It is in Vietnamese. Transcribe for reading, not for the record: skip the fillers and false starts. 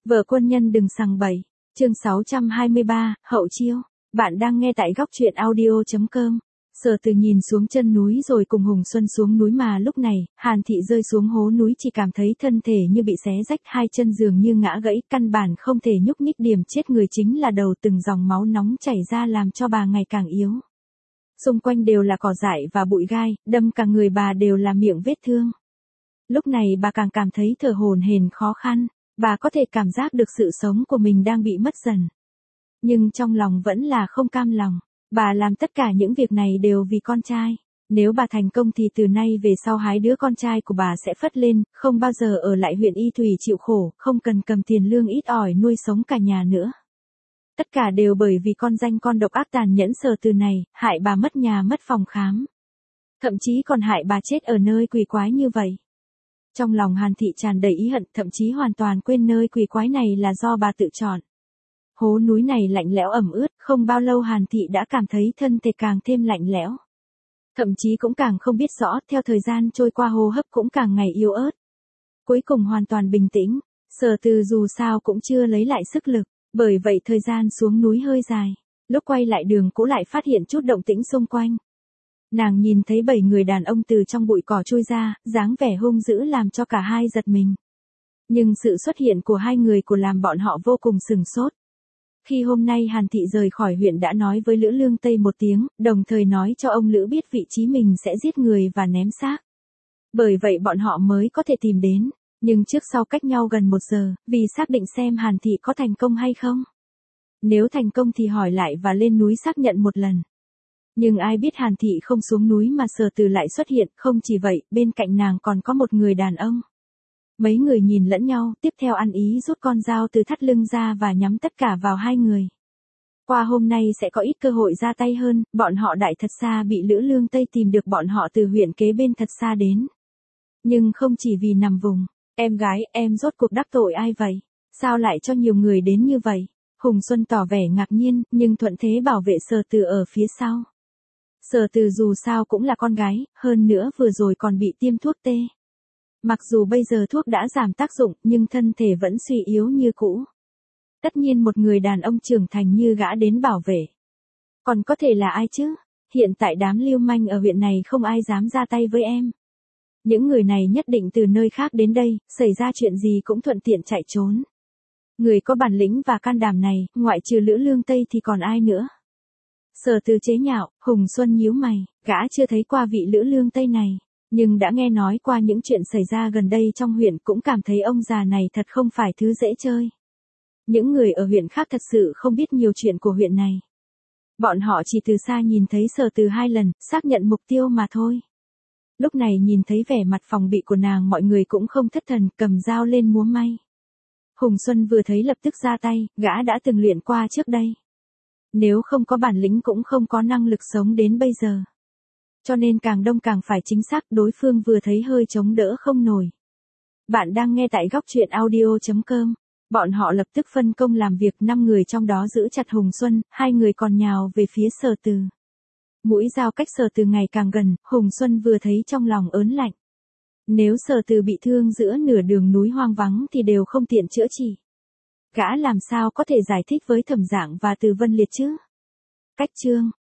Vợ quân nhân đừng sằng bậy. Chương 623, hậu chiêu. Bạn đang nghe tại góc truyện audio.com. Sở Từ nhìn xuống chân núi rồi cùng Hùng Xuân xuống núi, mà lúc này, Hàn Thị rơi xuống hố núi chỉ cảm thấy thân thể như bị xé rách, hai chân dường như ngã gãy, căn bản không thể nhúc nhích, điểm chết người chính là đầu, từng dòng máu nóng chảy ra làm cho bà ngày càng yếu. Xung quanh đều là cỏ dại và bụi gai, đâm cả người bà đều là miệng vết thương. Lúc này bà càng cảm thấy thở hổn hển khó khăn, bà có thể cảm giác được sự sống của mình đang bị mất dần. Nhưng trong lòng vẫn là không cam lòng. Bà làm tất cả những việc này đều vì con trai. Nếu bà thành công thì từ nay về sau hai đứa con trai của bà sẽ phất lên, không bao giờ ở lại huyện Y Thủy chịu khổ, không cần cầm tiền lương ít ỏi nuôi sống cả nhà nữa. Tất cả đều bởi vì con danh con độc ác tàn nhẫn Sở Từ này, hại bà mất nhà mất phòng khám. Thậm chí còn hại bà chết ở nơi quỷ quái như vậy. Trong lòng Hàn Thị tràn đầy ý hận, thậm chí hoàn toàn quên nơi quỷ quái này là do bà tự chọn. Hố núi này lạnh lẽo ẩm ướt, không bao lâu Hàn Thị đã cảm thấy thân thể càng thêm lạnh lẽo. Thậm chí cũng càng không biết rõ, theo thời gian trôi qua hô hấp cũng càng ngày yếu ớt. Cuối cùng hoàn toàn bình tĩnh, Sở Từ dù sao cũng chưa lấy lại sức lực, bởi vậy thời gian xuống núi hơi dài. Lúc quay lại đường cũ lại phát hiện chút động tĩnh xung quanh. Nàng nhìn thấy 7 người đàn ông từ trong bụi cỏ chui ra, dáng vẻ hung dữ làm cho cả hai giật mình. Nhưng sự xuất hiện của hai người làm bọn họ vô cùng sửng sốt. Khi hôm nay Hàn Thị rời khỏi huyện đã nói với Lữ Lương Tây một tiếng, đồng thời nói cho ông Lữ biết vị trí mình sẽ giết người và ném xác. Bởi vậy bọn họ mới có thể tìm đến, nhưng trước sau cách nhau gần 1 giờ, vì xác định xem Hàn Thị có thành công hay không. Nếu thành công thì hỏi lại và lên núi xác nhận một lần. Nhưng ai biết Hàn Thị không xuống núi mà Sở Từ lại xuất hiện, không chỉ vậy, bên cạnh nàng còn có một người đàn ông. Mấy người nhìn lẫn nhau, tiếp theo ăn ý rút con dao từ thắt lưng ra và nhắm tất cả vào hai người. Qua hôm nay sẽ có ít cơ hội ra tay hơn, bọn họ đại thật xa bị Lữ Lương Tây tìm được, bọn họ từ huyện kế bên thật xa đến. Nhưng không chỉ vì nằm vùng, em gái, em rốt cuộc đắc tội ai vậy? Sao lại cho nhiều người đến như vậy? Hùng Xuân tỏ vẻ ngạc nhiên, nhưng thuận thế bảo vệ Sở Từ ở phía sau. Sở Từ dù sao cũng là con gái, hơn nữa vừa rồi còn bị tiêm thuốc tê. Mặc dù bây giờ thuốc đã giảm tác dụng, nhưng thân thể vẫn suy yếu như cũ. Tất nhiên một người đàn ông trưởng thành như gã đến bảo vệ. Còn có thể là ai chứ? Hiện tại đám lưu manh ở huyện này không ai dám ra tay với em. Những người này nhất định từ nơi khác đến đây, xảy ra chuyện gì cũng thuận tiện chạy trốn. Người có bản lĩnh và can đảm này, ngoại trừ Lữ Lương Tây thì còn ai nữa? Sở Từ chế nhạo, Hùng Xuân nhíu mày, gã chưa thấy qua vị Lữ Lương Tây này. Nhưng đã nghe nói qua những chuyện xảy ra gần đây trong huyện, cũng cảm thấy ông già này thật không phải thứ dễ chơi. Những người ở huyện khác thật sự không biết nhiều chuyện của huyện này. Bọn họ chỉ từ xa nhìn thấy Sở Từ 2 lần, xác nhận mục tiêu mà thôi. Lúc này nhìn thấy vẻ mặt phòng bị của nàng, mọi người cũng không thất thần, cầm dao lên múa may. Hùng Xuân vừa thấy lập tức ra tay, gã đã từng luyện qua trước đây. Nếu không có bản lĩnh cũng không có năng lực sống đến bây giờ. Cho nên càng đông càng phải chính xác, đối phương vừa thấy hơi chống đỡ không nổi. Bạn đang nghe tại góc truyện audio.com. Bọn họ lập tức phân công làm việc, 5 người trong đó giữ chặt Hùng Xuân, 2 người còn nhào về phía Sở Từ. Mũi dao cách Sở Từ ngày càng gần, Hùng Xuân vừa thấy trong lòng ớn lạnh. Nếu Sở Từ bị thương giữa nửa đường núi hoang vắng thì đều không tiện chữa trị. Gã làm sao có thể giải thích với Thẩm Dạng và Từ Vân Liệt chứ? Cách chương